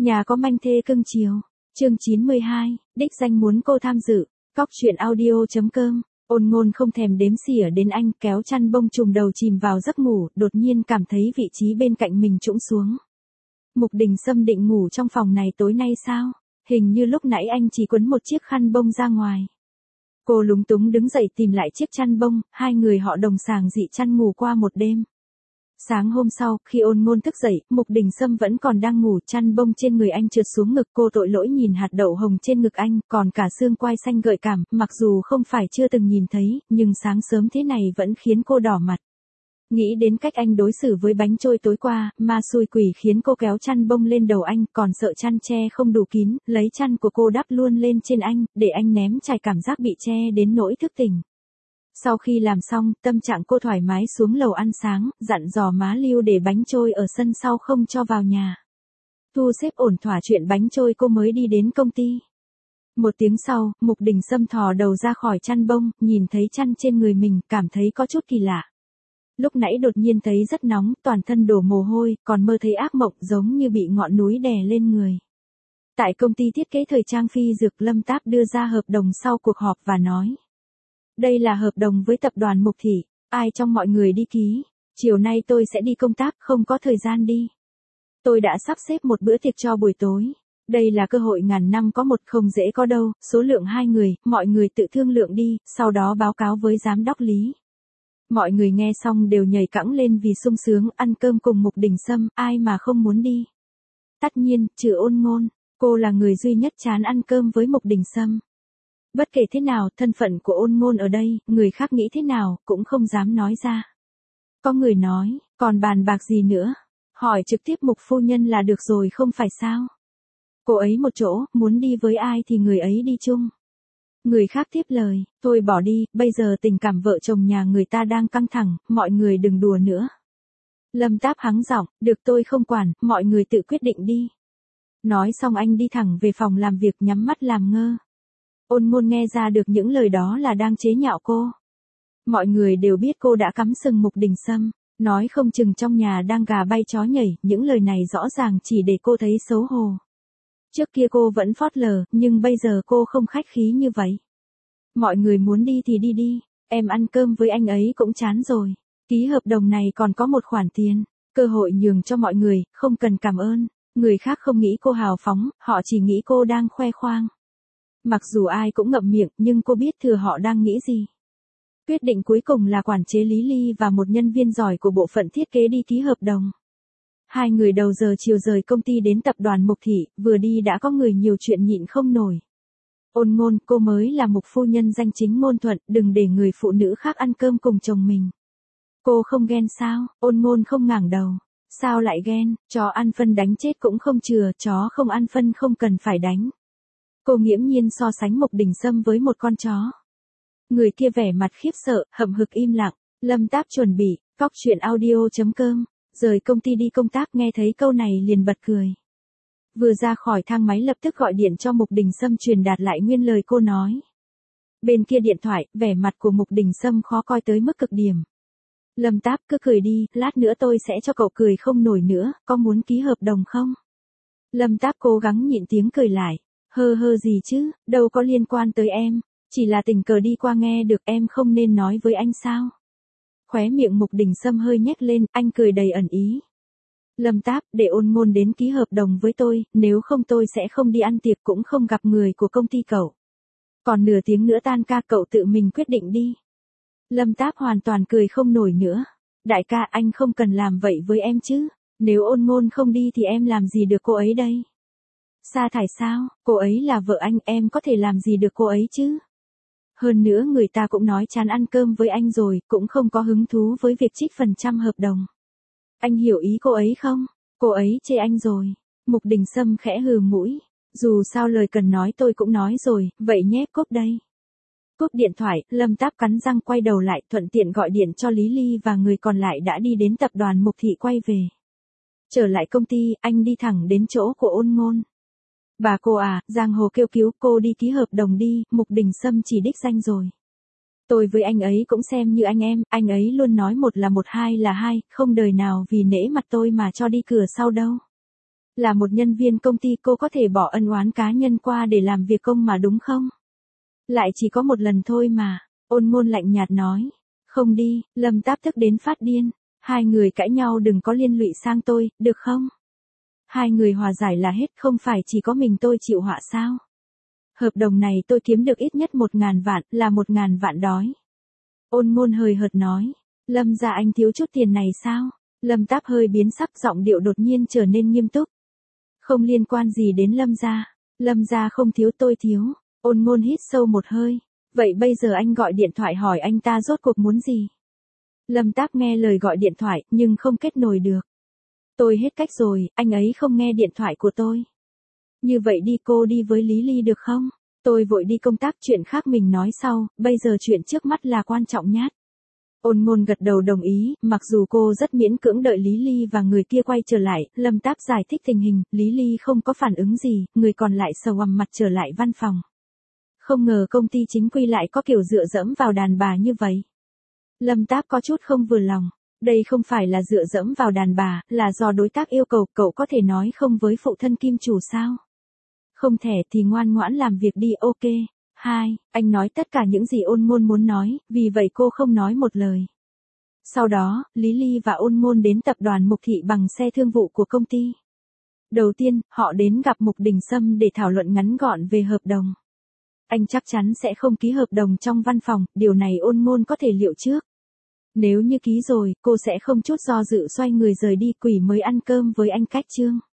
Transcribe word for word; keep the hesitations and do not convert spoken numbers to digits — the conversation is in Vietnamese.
Nhà có manh thê cưng chiều. Chương chín mươi hai, đích danh muốn cô tham dự. Cóc truyện audio.com. Ôn Ngôn không thèm đếm xỉa đến anh, kéo chăn bông trùm đầu chìm vào giấc ngủ, đột nhiên cảm thấy vị trí bên cạnh mình trũng xuống. Mục Đình Sâm định ngủ trong phòng này tối nay sao? Hình như lúc nãy anh chỉ quấn một chiếc khăn bông ra ngoài. Cô lúng túng đứng dậy tìm lại chiếc chăn bông, hai người họ đồng sàng dị chăn ngủ qua một đêm. Sáng hôm sau, khi Ôn Ngôn thức dậy, Mục Đình Sâm vẫn còn đang ngủ, chăn bông trên người anh trượt xuống ngực, cô tội lỗi nhìn hạt đậu hồng trên ngực anh, còn cả xương quai xanh gợi cảm, mặc dù không phải chưa từng nhìn thấy, nhưng sáng sớm thế này vẫn khiến cô đỏ mặt. Nghĩ đến cách anh đối xử với bánh trôi tối qua, ma xui quỷ khiến cô kéo chăn bông lên đầu anh, còn sợ chăn che không đủ kín, lấy chăn của cô đắp luôn lên trên anh, để anh ném chài cảm giác bị che đến nỗi thức tỉnh. Sau khi làm xong, tâm trạng cô thoải mái xuống lầu ăn sáng, dặn dò má Lưu để bánh trôi ở sân sau không cho vào nhà. Thu xếp ổn thỏa chuyện bánh trôi cô mới đi đến công ty. Một tiếng sau, Mục Đình Sâm thò đầu ra khỏi chăn bông, nhìn thấy chăn trên người mình, cảm thấy có chút kỳ lạ. Lúc nãy đột nhiên thấy rất nóng, toàn thân đổ mồ hôi, còn mơ thấy ác mộng giống như bị ngọn núi đè lên người. Tại công ty thiết kế thời trang Phi Dược, Lâm Táp đưa ra hợp đồng sau cuộc họp và nói. Đây là hợp đồng với tập đoàn Mục Thị, ai trong mọi người đi ký, chiều nay tôi sẽ đi công tác, không có thời gian đi. Tôi đã sắp xếp một bữa tiệc cho buổi tối. Đây là cơ hội ngàn năm có một, không dễ có đâu, số lượng hai người, mọi người tự thương lượng đi, sau đó báo cáo với giám đốc Lý. Mọi người nghe xong đều nhảy cẫng lên vì sung sướng, ăn cơm cùng Mục Đình Sâm, ai mà không muốn đi. Tất nhiên, trừ Ôn Ngôn, cô là người duy nhất chán ăn cơm với Mục Đình Sâm. Bất kể thế nào, thân phận của Ôn Ngôn ở đây, người khác nghĩ thế nào, cũng không dám nói ra. Có người nói, còn bàn bạc gì nữa, hỏi trực tiếp Mục phu nhân là được rồi không phải sao. Cô ấy một chỗ, muốn đi với ai thì người ấy đi chung. Người khác tiếp lời, thôi bỏ đi, bây giờ tình cảm vợ chồng nhà người ta đang căng thẳng, mọi người đừng đùa nữa. Lâm Táp hắng giọng, được tôi không quản, mọi người tự quyết định đi. Nói xong anh đi thẳng về phòng làm việc, nhắm mắt làm ngơ. Ôn Ngôn nghe ra được những lời đó là đang chế nhạo cô. Mọi người đều biết cô đã cắm sừng Mục Đình Sâm, nói không chừng trong nhà đang gà bay chó nhảy, những lời này rõ ràng chỉ để cô thấy xấu hổ. Trước kia cô vẫn phớt lờ, nhưng bây giờ cô không khách khí như vậy. Mọi người muốn đi thì đi đi, em ăn cơm với anh ấy cũng chán rồi. Ký hợp đồng này còn có một khoản tiền, cơ hội nhường cho mọi người, không cần cảm ơn. Người khác không nghĩ cô hào phóng, họ chỉ nghĩ cô đang khoe khoang. Mặc dù ai cũng ngậm miệng, nhưng cô biết thừa họ đang nghĩ gì. Quyết định cuối cùng là quản chế Lý Ly và một nhân viên giỏi của bộ phận thiết kế đi ký hợp đồng. Hai người đầu giờ chiều rời công ty đến tập đoàn Mục Thị, vừa đi đã có người nhiều chuyện nhịn không nổi. Ôn Ngôn, cô mới là Mục phu nhân danh chính ngôn thuận, đừng để người phụ nữ khác ăn cơm cùng chồng mình. Cô không ghen sao? Ôn Ngôn không ngẩng đầu. Sao lại ghen, chó ăn phân đánh chết cũng không chừa, chó không ăn phân không cần phải đánh. Cô nghiễm nhiên so sánh Mục Đình Sâm với một con chó. Người kia vẻ mặt khiếp sợ, hậm hực im lặng. Lâm Táp chuẩn bị, cóc truyện audio.com. Rời công ty đi công tác, nghe thấy câu này liền bật cười. Vừa ra khỏi thang máy lập tức gọi điện cho Mục Đình Sâm truyền đạt lại nguyên lời cô nói. Bên kia điện thoại, vẻ mặt của Mục Đình Sâm khó coi tới mức cực điểm. Lâm Táp cứ cười đi, lát nữa tôi sẽ cho cậu cười không nổi nữa, có muốn ký hợp đồng không? Lâm Táp cố gắng nhịn tiếng cười lại. Hơ hơ gì chứ, đâu có liên quan tới em, chỉ là tình cờ đi qua nghe được, em không nên nói với anh sao? Khóe miệng Mục Đình Sâm hơi nhếch lên, anh cười đầy ẩn ý. Lâm Táp, để Ôn Ngôn đến ký hợp đồng với tôi, nếu không tôi sẽ không đi ăn tiệc cũng không gặp người của công ty cậu. Còn nửa tiếng nữa tan ca, cậu tự mình quyết định đi. Lâm Táp hoàn toàn cười không nổi nữa. Đại ca, anh không cần làm vậy với em chứ, nếu Ôn Ngôn không đi thì em làm gì được cô ấy đây? Sa thải sao, cô ấy là vợ anh, em có thể làm gì được cô ấy chứ? Hơn nữa người ta cũng nói chán ăn cơm với anh rồi, cũng không có hứng thú với việc trích phần trăm hợp đồng. Anh hiểu ý cô ấy không? Cô ấy chê anh rồi. Mục Đình Sâm khẽ hừ mũi. Dù sao lời cần nói tôi cũng nói rồi, vậy nhé, cúp đây. Cúp điện thoại, Lâm Táp cắn răng quay đầu lại, thuận tiện gọi điện cho Lý Ly và người còn lại đã đi đến tập đoàn Mục Thị quay về. Trở lại công ty, anh đi thẳng đến chỗ của Ôn Ngôn. Bà cô à, giang hồ kêu cứu, cô đi ký hợp đồng đi, Mục Đình Sâm chỉ đích danh rồi. Tôi với anh ấy cũng xem như anh em, anh ấy luôn nói một là một hai là hai, không đời nào vì nể mặt tôi mà cho đi cửa sau đâu. Là một nhân viên công ty cô có thể bỏ ân oán cá nhân qua để làm việc công mà đúng không? Lại chỉ có một lần thôi mà, Ôn Ngôn lạnh nhạt nói. Không đi, Lâm Táp tức đến phát điên. Hai người cãi nhau đừng có liên lụy sang tôi, được không? Hai người hòa giải là hết, không phải chỉ có mình tôi chịu họa sao? Hợp đồng này tôi kiếm được ít nhất một ngàn vạn, là một ngàn vạn đói. Ôn Ngôn hời hợt nói. Lâm gia anh thiếu chút tiền này sao? Lâm Táp hơi biến sắc, giọng điệu đột nhiên trở nên nghiêm túc. Không liên quan gì đến Lâm gia. Lâm gia không thiếu, tôi thiếu. Ôn Ngôn hít sâu một hơi. Vậy bây giờ anh gọi điện thoại hỏi anh ta rốt cuộc muốn gì? Lâm Táp nghe lời gọi điện thoại, nhưng không kết nối được. Tôi hết cách rồi, anh ấy không nghe điện thoại của tôi. Như vậy đi, cô đi với Lý Ly được không? Tôi vội đi công tác, chuyện khác mình nói sau, bây giờ chuyện trước mắt là quan trọng nhất. Ôn Ngôn gật đầu đồng ý, mặc dù cô rất miễn cưỡng đợi Lý Ly và người kia quay trở lại, Lâm Táp giải thích tình hình, Lý Ly không có phản ứng gì, người còn lại sầu ầm mặt trở lại văn phòng. Không ngờ công ty chính quy lại có kiểu dựa dẫm vào đàn bà như vậy. Lâm Táp có chút không vừa lòng, đây không phải là dựa dẫm vào đàn bà, là do đối tác yêu cầu, cậu có thể nói không với phụ thân kim chủ sao? Không thể thì ngoan ngoãn làm việc đi, ok. Hai, anh nói tất cả những gì Ôn Ngôn muốn nói, vì vậy cô không nói một lời. Sau đó, Lý Ly và Ôn Ngôn đến tập đoàn Mục Thị bằng xe thương vụ của công ty. Đầu tiên, họ đến gặp Mục Đình Sâm để thảo luận ngắn gọn về hợp đồng. Anh chắc chắn sẽ không ký hợp đồng trong văn phòng, điều này Ôn Ngôn có thể liệu trước. Nếu như ký rồi, cô sẽ không chút do dự xoay người rời đi, quỷ mới ăn cơm với anh Cách Trương.